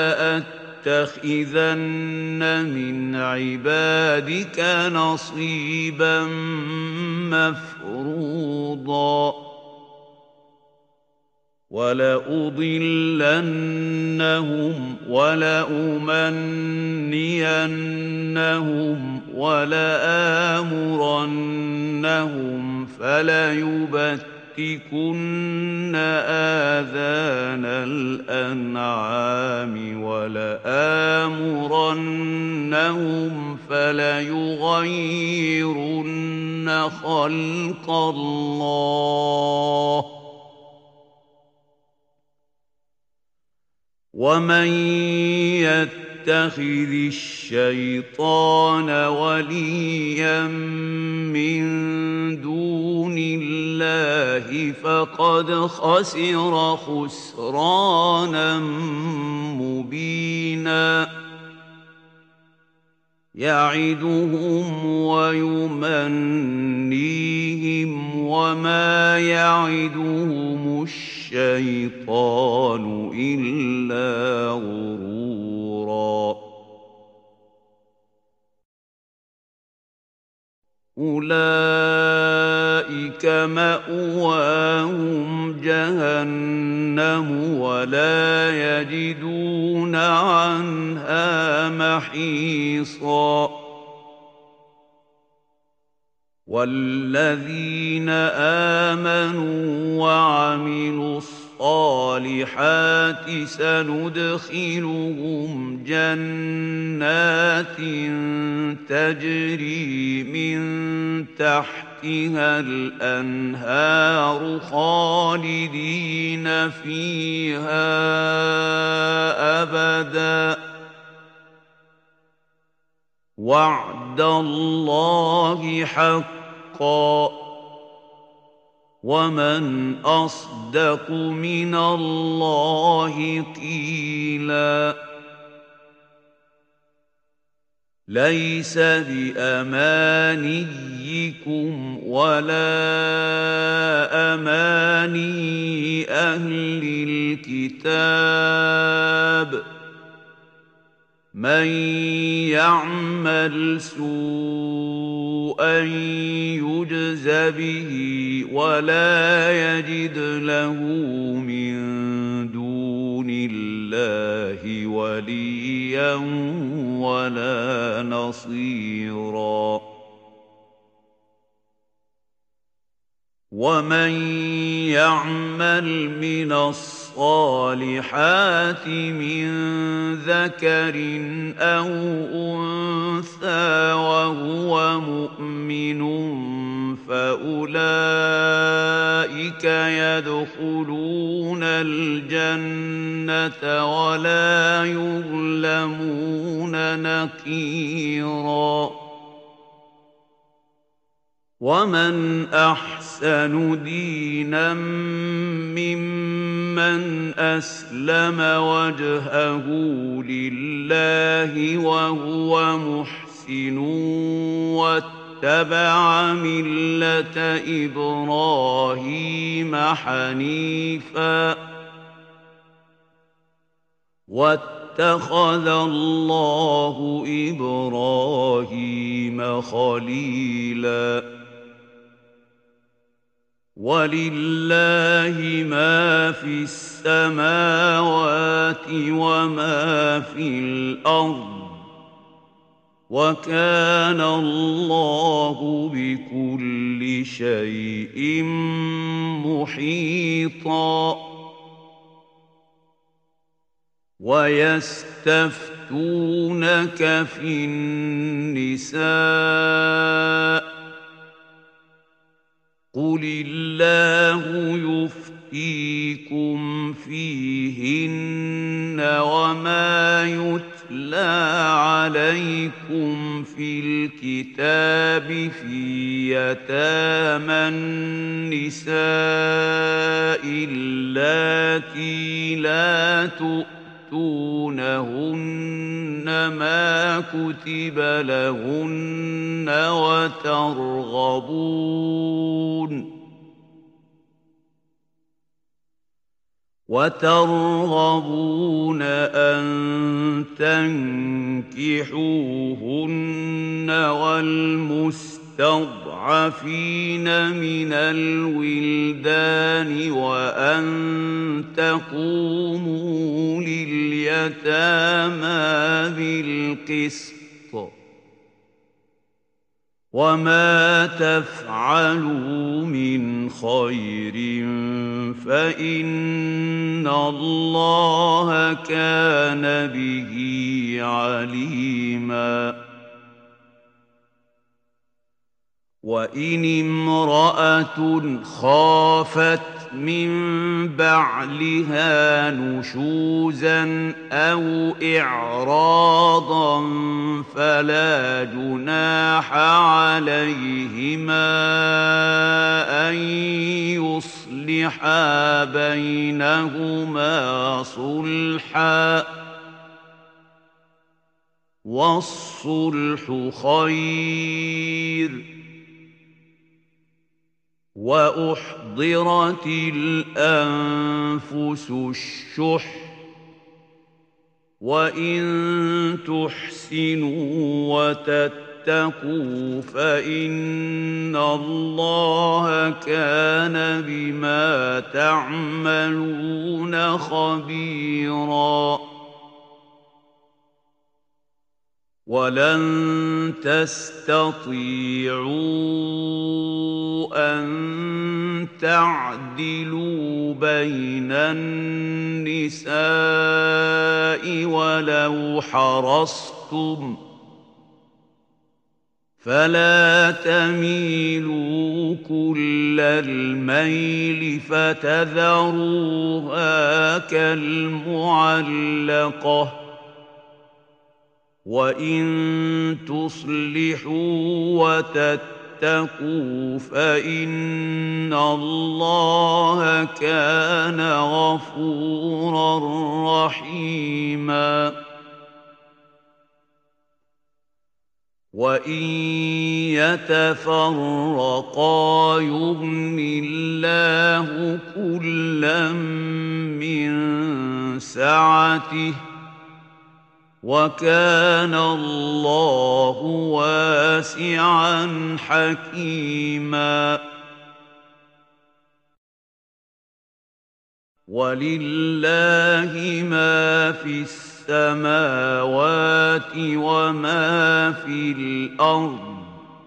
لأتخذن من عبادك نصيبا مفروضا ولأضلنهم ولأمنينهم ولآمرنهم فليبتكن آذان الأنعام ولآمرنهم فليغيرن خلق الله ومن يتخذ الشيطان وليا من دون الله فقد خسر خسرانا مبينا يعدهم ويمنيهم وما يعدهم الشيطان إلا غرورا أولئك مأواهم جهنم ولا يجدون عنها محيصا والذين آمنوا وعملوا الصالحات سندخلهم جنات تجري من تحتها الأنهار خالدين فيها أبدا وعد الله حقا ومن أصدق من الله قيلا ليس بأمانيكم ولا أماني أهل الكتاب من يعمل سوءا يجز به ولا يجد له من دون الله وليا ولا نصيرا ومن يعمل من الصالحات من ذكر أو أنثى وهو مؤمن فأولئك يدخلون الجنة ولا يظلمون نقيرا ومن أحسن دينا ممن أسلم وجهه لله وهو محسن واتبع ملة إبراهيم حنيفا واتخذ الله إبراهيم خليلا ولله ما في السماوات وما في الأرض وكان الله بكل شيء محيطا ويستفتونك في النساء قل الله يفتيكم فيهن وما يتلى عليكم في الكتاب في يتامى النساء اللاتي لا تؤتونهن ما كتب لهن وترغبون أن تنكحوهن والمستضعفين من الولدان وأن تقوموا لليتامى بالقسط وما تفعلوا من خير فإن الله كان به عليما وإن امرأة خافت من بعلها نشوزا أو إعراضا فلا جناح عليهما أن يصلحا بينهما صلحا والصلح خير وأحضرت الأنفس الشح وإن تحسنوا وتتقوا فإن الله كان بما تعملون خبيراً ولن تستطيعوا أن تعدلوا بين النساء ولو حرصتم فلا تميلوا كل الميل فتذروها كالمعلقة وإن تصلحوا وتتقوا فإن الله كان غفورا رحيما وإن يتفرقا يغن الله كلا من سعته وكان الله واسعا حكيما ولله ما في السماوات وما في الأرض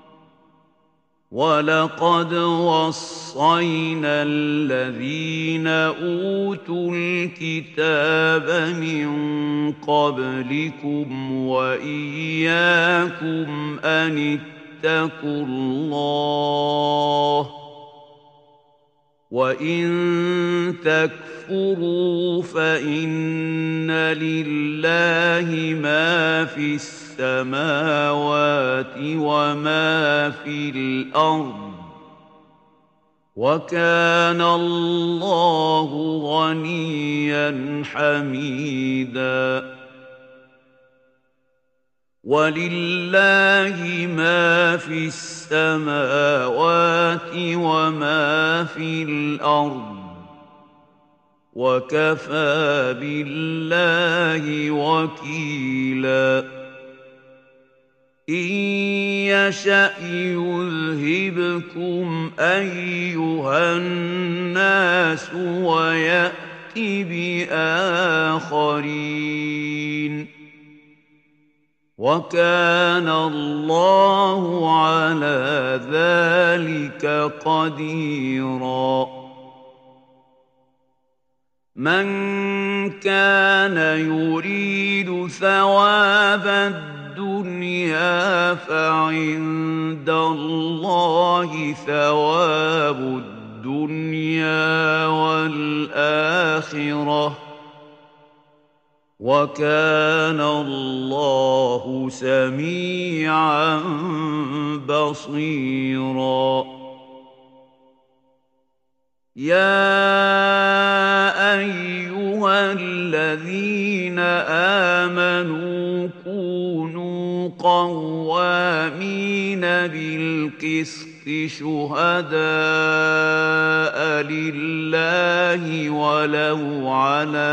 ولقد وصينا الذين أوتوا الكتاب من قبلكم وإياكم أن اتقوا الله وإن تكفروا فإن لله ما في السماوات وما في الأرض وكان الله غنيا حميدا ولله ما في السماوات وما في الأرض وكفى بالله وكيلا إن يشأ يذهبكم أيها الناس ويأت بآخرين وكان الله على ذلك قديرا من كان يريد ثواب الدنيا فعند الله ثواب الدنيا والآخرة وكان الله سميعا بصيرا يا أيها الذين آمنوا كونوا قوامين بالقسط شهداء لله ولو على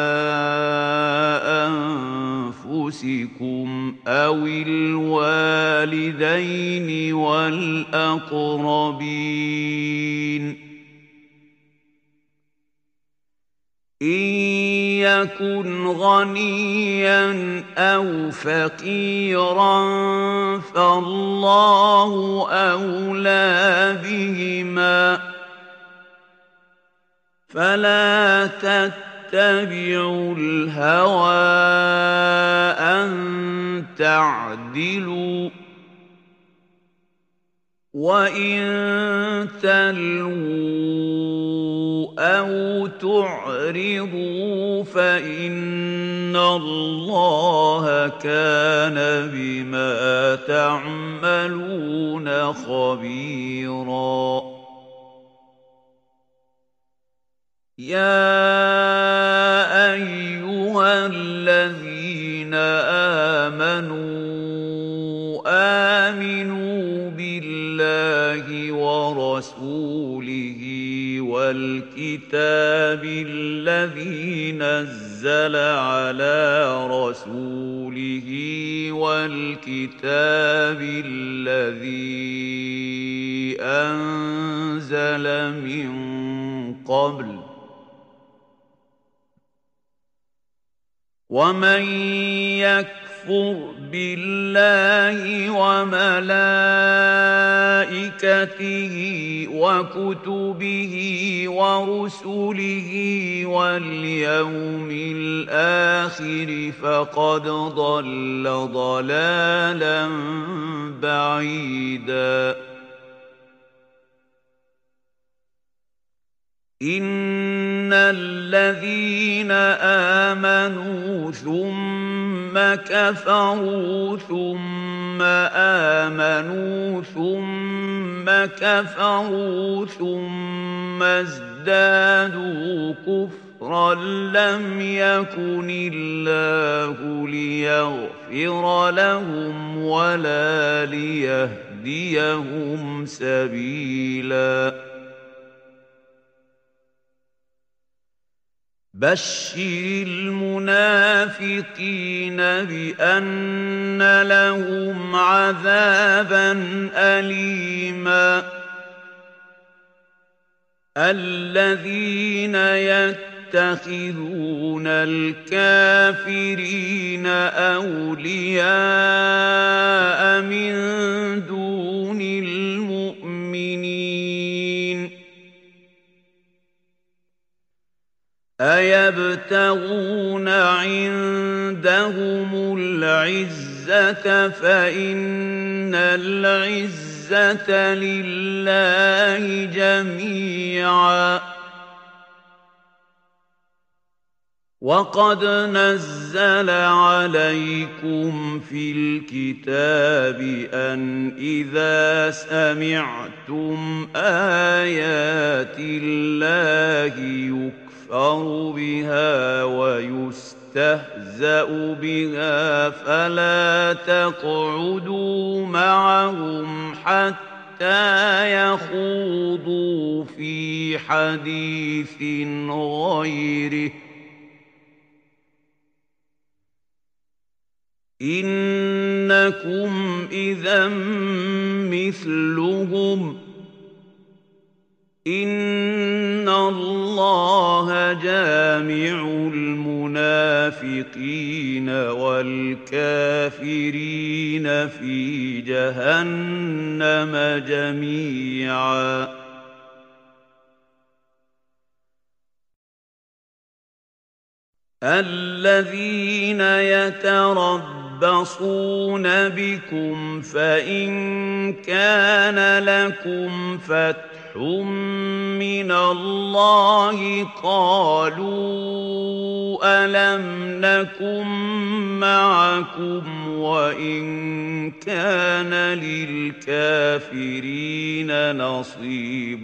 أنفسكم أو الوالدين والأقربين إن يكن غنيا أو فقيرا فالله أولى بهما فلا تتبعوا الهوى أن تعدلوا وإن تلووا أو تعرضوا فإن الله كان بما تعملون خبيرا يا أيها الذين آمنوا بالله ورسوله والكتاب الذي نزل على رسوله والكتاب الذي أنزل من قبل ومن يكفر بالله وملائكته وكتبه ورسله واليوم الآخر فقد ضل ضلالا بعيدا إن الذين آمنوا ثم كفروا ثم آمنوا ثم كفروا ثم ازدادوا كفرا لم يكن الله ليغفر لهم ولا ليهديهم سبيلا بشر المنافقين بأن لهم عذابا أليما الذين يتخذون الكافرين أولياء من دون المؤمنين أيبتغون عندهم العزة فإن العزة لله جميعا وقد نزل عليكم في الكتاب أن إذا سمعتم آيات الله يكفر بها ويستهزأ بها فلا تقعدوا معهم حتى يخوضوا في حديث غيره إنكم إذا مثلهم إن الله جامع المنافقين والكافرين في جهنم جميعا الذين يتربصون بكم فإن كان لكم فتح من الله قالوا ألم نكن معكم وإن كان للكافرين نصيب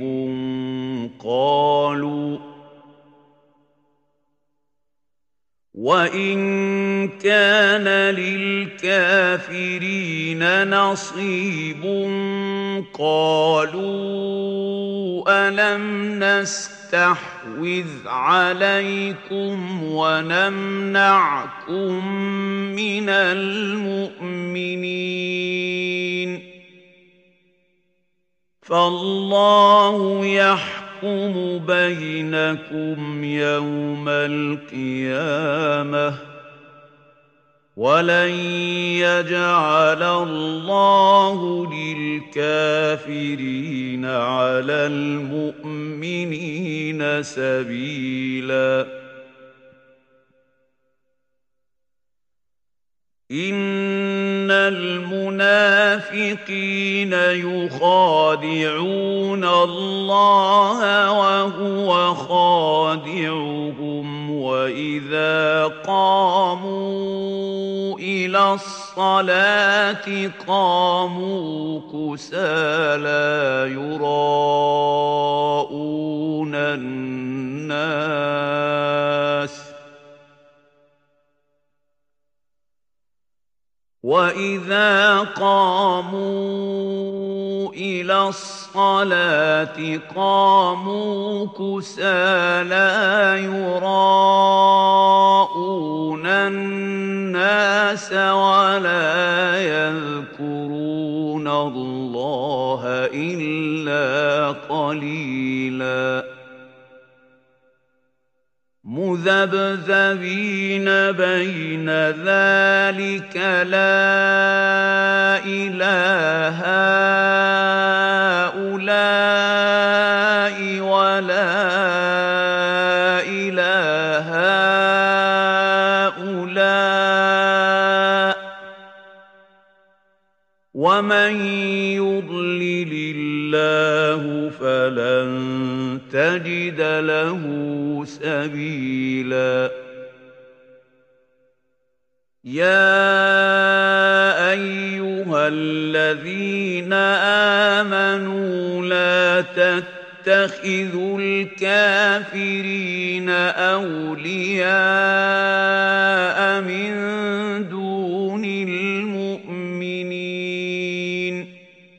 قالوا وَإِن كَانَ لِلْكَافِرِينَ نَصِيبٌ قَالُوا أَلَمْ نَسْتَحْوِذْ عَلَيْكُمْ وَنَمْنَعْكُمْ مِنَ الْمُؤْمِنِينَ فَاللَّهُ يَحْكُمُ بَيْنَكُمْ يَوْمَ الْقِيَامَةِ وَلَن يَجْعَلَ اللَّهُ لِلْكَافِرِينَ عَلَى الْمُؤْمِنِينَ سَبِيلًا إِنَّ الْمُنَافِقِينَ يُخَادِعُونَ اللَّهَ وَهُوَ خَادِعُهُمْ وَإِذَا قَامُوا إِلَى الصَّلَاةِ قَامُوا كُسَالَىٰ يُرَاءُونَ النَّاسَ وَإِذَا قَامُوا إِلَى الصَّلَاةِ قَامُوا كُسَالَىٰ يُرَاءُونَ النَّاسَ وَلَا يَذْكُرُونَ اللَّهَ إِلَّا قَلِيلًا مذبذبين بين ذلك لا إله هؤلاء ولا إله هؤلاء ومن يضلل الله فلن تجد له سبيلا يَا أَيُّهَا الَّذِينَ آمَنُوا لَا تَتَّخِذُوا الْكَافِرِينَ أَوْلِيَاءَ مِن دُونِ الْمُؤْمِنِينَ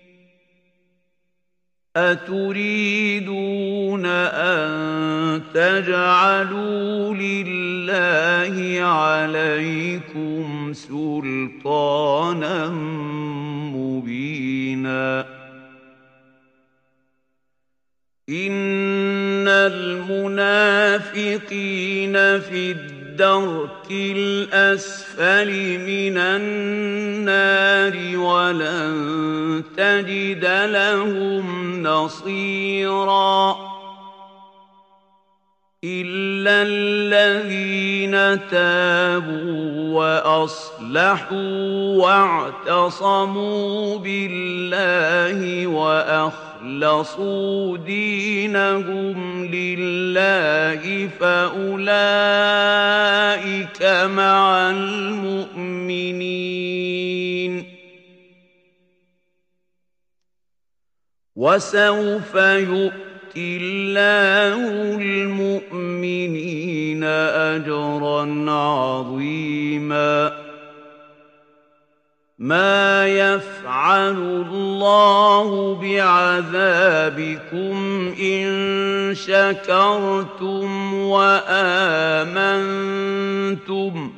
أَتُرِيدُونَ أَن تَجْعَلُوا لِلَّهِ عَلَيْكُمْ سُلْطَانًا مُّبِينًا إِنَّ الْمُنَافِقِينَ فِي الدَّرْكِ الْأَسْفَلِ مِنَ النَّارِ وَلَن تَجِدَ لَهُمْ نَصِيرًا إِلَّا الَّذِينَ تَابُوا وَأَصْلَحُوا وَاعْتَصَمُوا بِاللَّهِ وَأَخْلَصُوا دِينَهُمْ لِلَّهِ فَأُولَٰئِكَ مَعَ الْمُؤْمِنِينَ وَسَوْفَ يُؤْتِ اللَّهُ الْمُؤْمِنِينَ أَجْرًا عَظِيمًا مَا يَفْعَلُ اللَّهُ بِعَذَابِكُمْ إِن شَكَرْتُمْ وَآمَنتُمْ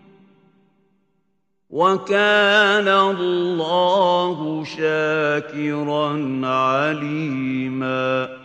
وَكَانَ اللَّهُ شَاكِرًا عَلِيمًا